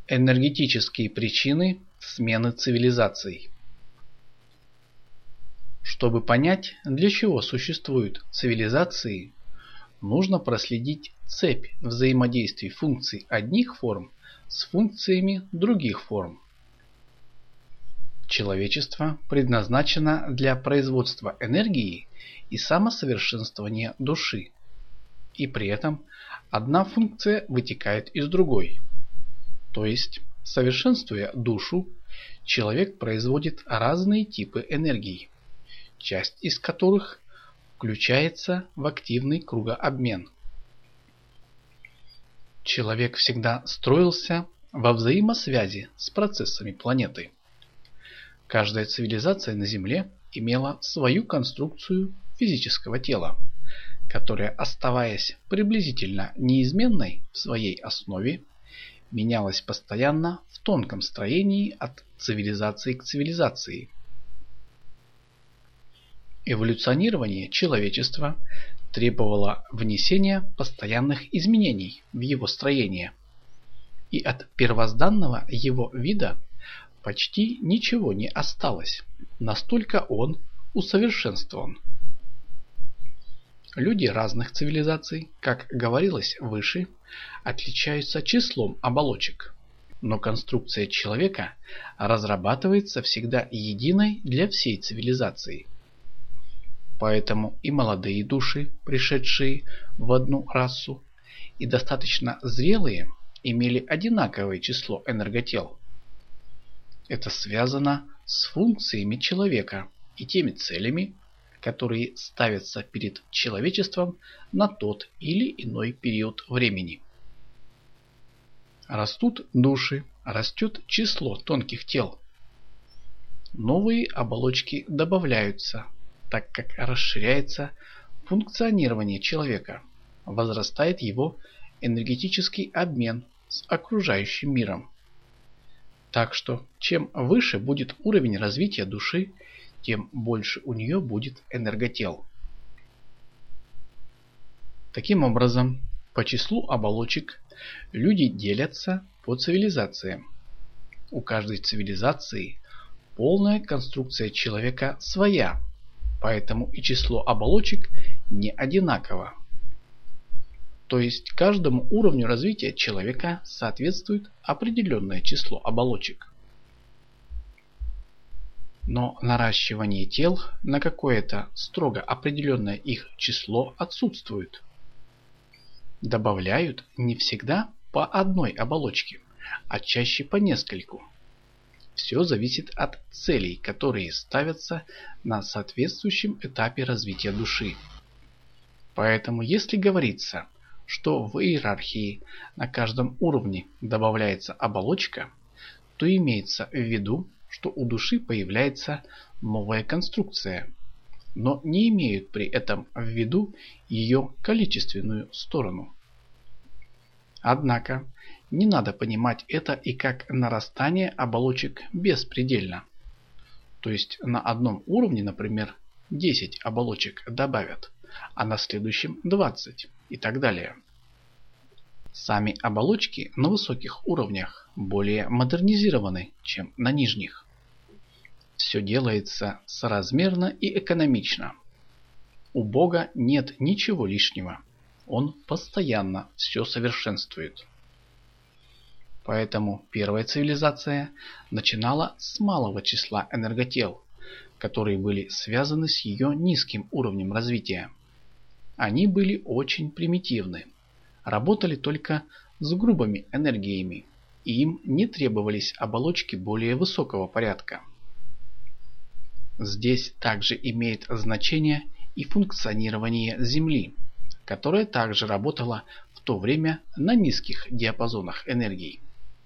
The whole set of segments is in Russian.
Энергетические причины смены цивилизаций. Чтобы понять, для чего существуют цивилизации, нужно проследить цепь взаимодействий функций одних форм с функциями других форм. Человечество предназначено для производства энергии и самосовершенствования души, и при этом одна функция вытекает из другой. То есть, совершенствуя душу, человек производит разные типы энергии, часть из которых включается в активный кругообмен. Человек всегда строился во взаимосвязи с процессами планеты. Каждая цивилизация на Земле имела свою конструкцию физического тела, которая, оставаясь приблизительно неизменной в своей основе, менялась постоянно в тонком строении от цивилизации к цивилизации. Эволюционирование человечества требовало внесения постоянных изменений в его строение, и от первозданного его вида почти ничего не осталось, настолько он усовершенствован. Люди разных цивилизаций, как говорилось выше, отличаются числом оболочек, но конструкция человека разрабатывается всегда единой для всей цивилизации. Поэтому и молодые души, пришедшие в одну расу, и достаточно зрелые, имели одинаковое число энерготел. Это связано с функциями человека и теми целями, которые ставятся перед человечеством на тот или иной период времени. Растут души, растет число тонких тел. Новые оболочки добавляются, так как расширяется функционирование человека, возрастает его энергетический обмен с окружающим миром. Так что, чем выше будет уровень развития души, тем больше у нее будет энерготел. Таким образом, по числу оболочек люди делятся по цивилизациям. У каждой цивилизации полная конструкция человека своя, поэтому и число оболочек не одинаково. То есть каждому уровню развития человека соответствует определенное число оболочек. Но наращивание тел на какое-то строго определенное их число отсутствует. Добавляют не всегда по одной оболочке, а чаще по нескольку. Все зависит от целей, которые ставятся на соответствующем этапе развития души. Поэтому если говорится, что в иерархии на каждом уровне добавляется оболочка, то имеется в виду, что у души появляется новая конструкция, но не имеют при этом в виду ее количественную сторону. Однако не надо понимать это и как нарастание оболочек беспредельно. То есть на одном уровне, например, 10 оболочек добавят, а на следующем 20 и так далее. Сами оболочки на высоких уровнях более модернизированы, чем на нижних. Все делается соразмерно и экономично. У Бога нет ничего лишнего. Он постоянно все совершенствует. Поэтому первая цивилизация начинала с малого числа энерготел, которые были связаны с ее низким уровнем развития. Они были очень примитивны, работали только с грубыми энергиями, и им не требовались оболочки более высокого порядка. Здесь также имеет значение и функционирование Земли, которая также работала в то время на низких диапазонах энергии.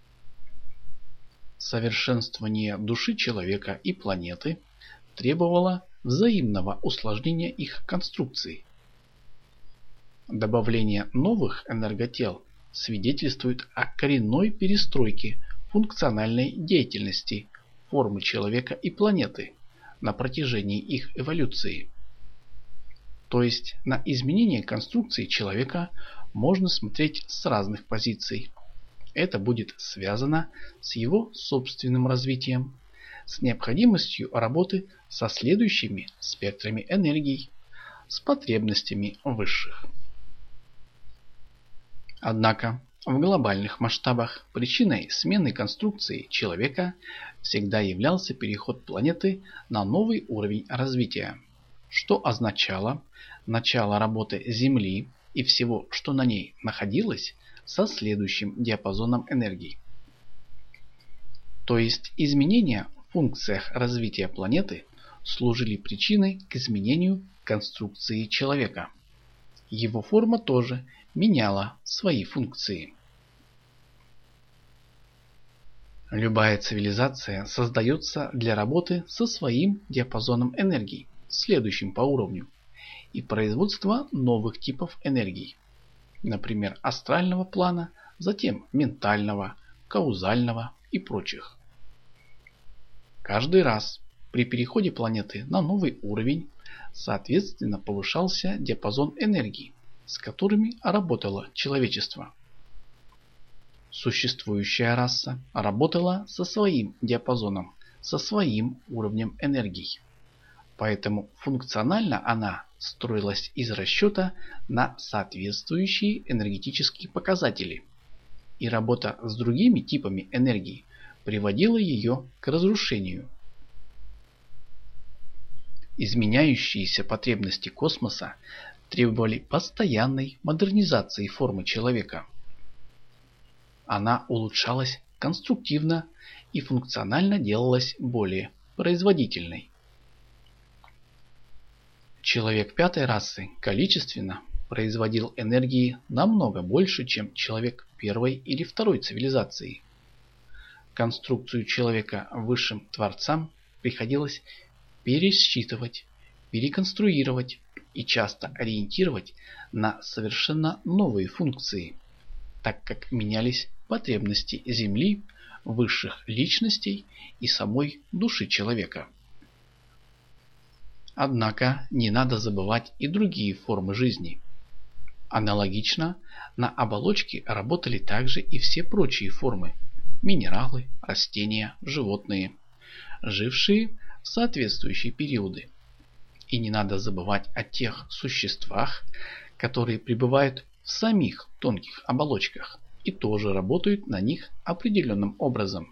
Совершенствование души человека и планеты требовало взаимного усложнения их конструкций. Добавление новых энерготел свидетельствует о коренной перестройке функциональной деятельности формы человека и планеты на протяжении их эволюции. То есть на изменение конструкции человека можно смотреть с разных позиций. это будет связано с его собственным развитием, с необходимостью работы со следующими спектрами энергий, с потребностями высших. Однако в глобальных масштабах причиной смены конструкции человека всегда являлся переход планеты на новый уровень развития, что означало начало работы Земли и всего, что на ней находилось, со следующим диапазоном энергий. То есть изменения в функциях развития планеты служили причиной к изменению конструкции человека. Его форма тоже меняла свои функции. Любая цивилизация создается для работы со своим диапазоном энергий, следующим по уровню, и производства новых типов энергий, например, астрального плана, затем ментального, каузального и прочих. Каждый раз при переходе планеты на новый уровень, соответственно, повышался диапазон энергий, с которыми работало человечество. Существующая раса работала со своим диапазоном, со своим уровнем энергий. Поэтому функционально она строилась из расчета на соответствующие энергетические показатели. И работа с другими типами энергии приводила ее к разрушению. Изменяющиеся потребности космоса требовали постоянной модернизации формы человека. Она улучшалась конструктивно и функционально делалась более производительной. Человек пятой расы количественно производил энергии намного больше, чем человек первой или второй цивилизации. Конструкцию человека высшим творцам приходилось пересчитывать, переконструировать и часто ориентировать на совершенно новые функции, так как менялись потребности Земли, высших личностей и самой души человека. Однако не надо забывать и другие формы жизни. Аналогично на оболочке работали также и все прочие формы – минералы, растения, животные, жившие в соответствующие периоды. И не надо забывать о тех существах, которые пребывают в самих тонких оболочках и тоже работают на них определенным образом.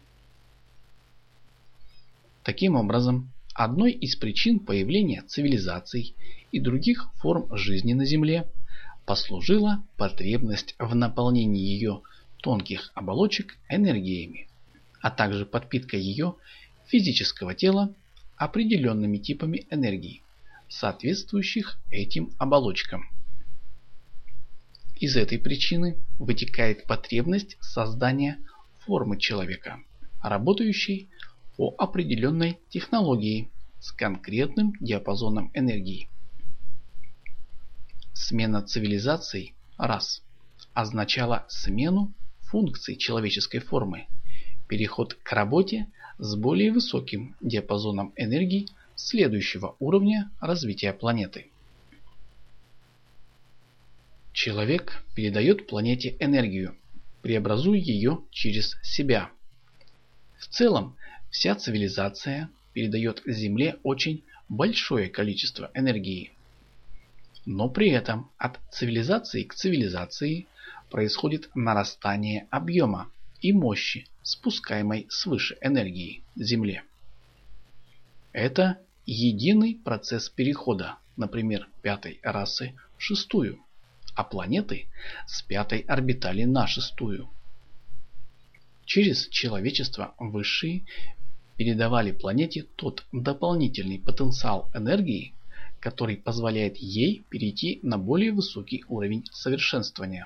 Таким образом, одной из причин появления цивилизаций и других форм жизни на Земле послужила потребность в наполнении ее тонких оболочек энергиями, а также подпитка ее физического тела определенными типами энергии, соответствующих этим оболочкам. Из этой причины вытекает потребность создания формы человека, работающей по определенной технологии с конкретным диапазоном энергии. Смена цивилизаций рас означала смену функций человеческой формы, переход к работе с более высоким диапазоном энергии следующего уровня развития планеты. Человек передает планете энергию, преобразуя ее через себя. В целом, вся цивилизация передает Земле очень большое количество энергии. Но при этом от цивилизации к цивилизации происходит нарастание объема и мощи, спускаемой свыше энергии Земле. Это единый процесс перехода, например, пятой расы в шестую, а планеты с пятой орбитали на шестую. Через человечество высшие передавали планете тот дополнительный потенциал энергии, который позволяет ей перейти на более высокий уровень совершенствования.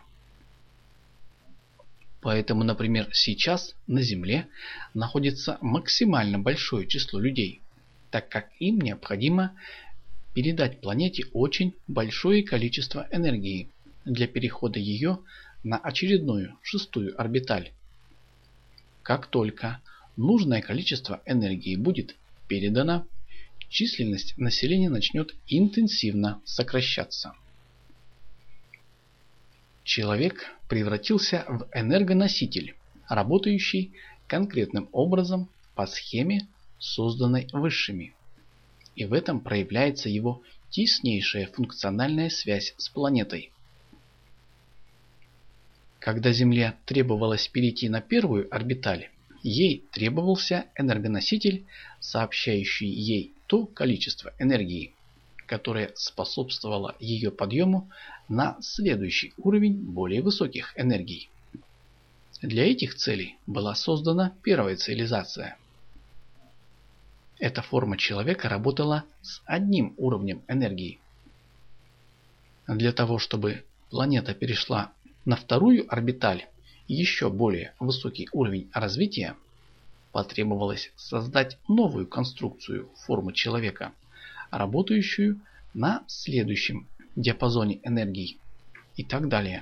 Поэтому, например, сейчас на Земле находится максимально большое число людей, так как им необходимо передать планете очень большое количество энергии для перехода ее на очередную шестую орбиталь. Как только нужное количество энергии будет передано, численность населения начнет интенсивно сокращаться. Человек превратился в энергоноситель, работающий конкретным образом по схеме, созданной высшими. И в этом проявляется его теснейшая функциональная связь с планетой. Когда Земле требовалось перейти на первую орбиталь, ей требовался энергоноситель, сообщающий ей то количество энергии, которое способствовало ее подъему на следующий уровень более высоких энергий. Для этих целей была создана первая цивилизация. Эта форма человека работала с одним уровнем энергии. Для того, чтобы планета перешла на вторую орбиталь, еще более высокий уровень развития, потребовалось создать новую конструкцию формы человека, работающую на следующем диапазоне энергий и так далее.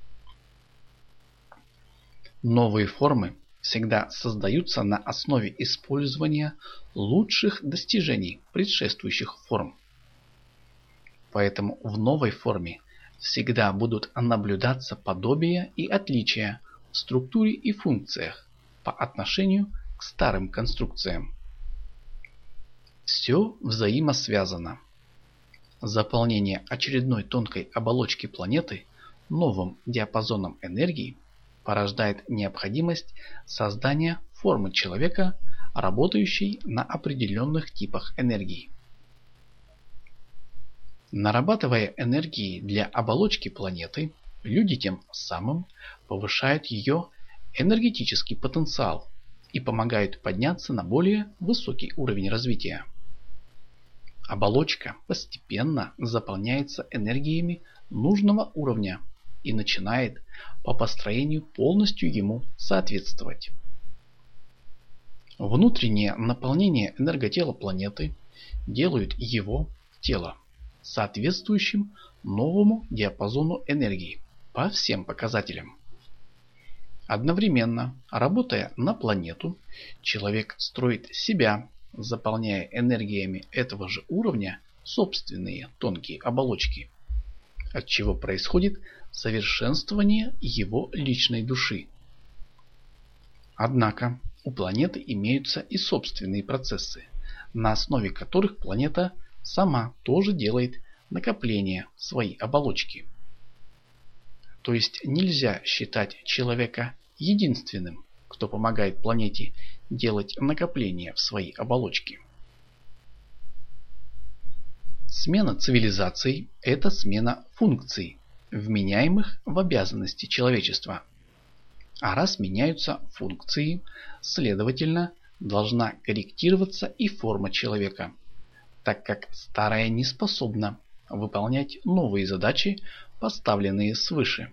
Новые формы всегда создаются на основе использования лучших достижений предшествующих форм. Поэтому в новой форме всегда будут наблюдаться подобия и отличия в структуре и функциях по отношению к старым конструкциям. Все взаимосвязано. Заполнение очередной тонкой оболочки планеты новым диапазоном энергии порождает необходимость создания формы человека, работающей на определенных типах энергии. Нарабатывая энергии для оболочки планеты, люди тем самым повышают ее энергетический потенциал и помогают подняться на более высокий уровень развития. Оболочка постепенно заполняется энергиями нужного уровня и начинает по построению полностью ему соответствовать. Внутреннее наполнение энерготела планеты делает его тело соответствующим новому диапазону энергии по всем показателям. Одновременно, работая на планету, человек строит себя, заполняя энергиями этого же уровня собственные тонкие оболочки, от чего происходит совершенствование его личной души. Однако у планеты имеются и собственные процессы, на основе которых планета сама тоже делает накопление своей оболочки. То есть нельзя считать человека единственным, кто помогает планете делать накопление в своей оболочке. Смена цивилизаций – это смена функций, вменяемых в обязанности человечества. А раз меняются функции, следовательно, должна корректироваться и форма человека, так как старая не способна выполнять новые задачи, поставленные свыше.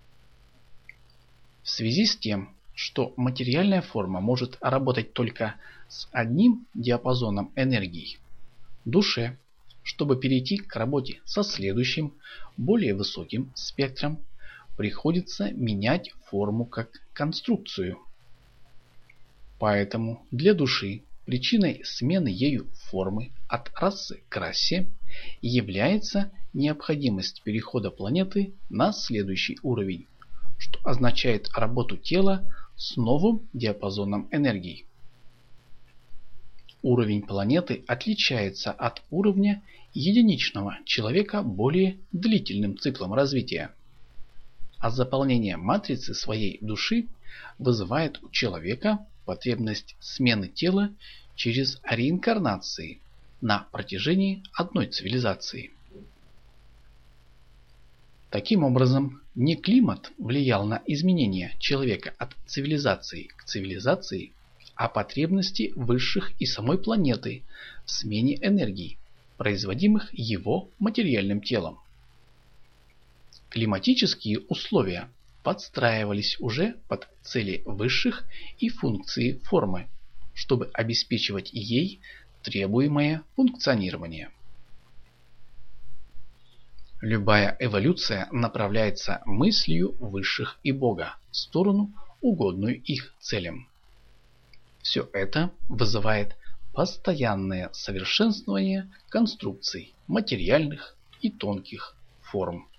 В связи с тем, что материальная форма может работать только с одним диапазоном энергии, душе, чтобы перейти к работе со следующим, более высоким спектром, приходится менять форму как конструкцию. Поэтому для души причиной смены ею формы от расы к расе является необходимость перехода планеты на следующий уровень, что означает работу тела с новым диапазоном энергии. Уровень планеты отличается от уровня единичного человека более длительным циклом развития, а заполнение матрицы своей души вызывает у человека потребность смены тела через реинкарнации на протяжении одной цивилизации. Таким образом, не климат влиял на изменение человека от цивилизации к цивилизации, а потребности высших и самой планеты в смене энергий, производимых его материальным телом. Климатические условия подстраивались уже под цели высших и функции формы, чтобы обеспечивать ей требуемое функционирование. Любая эволюция направляется мыслью высших и Бога в сторону, угодную их целям. Все это вызывает постоянное совершенствование конструкций материальных и тонких форм.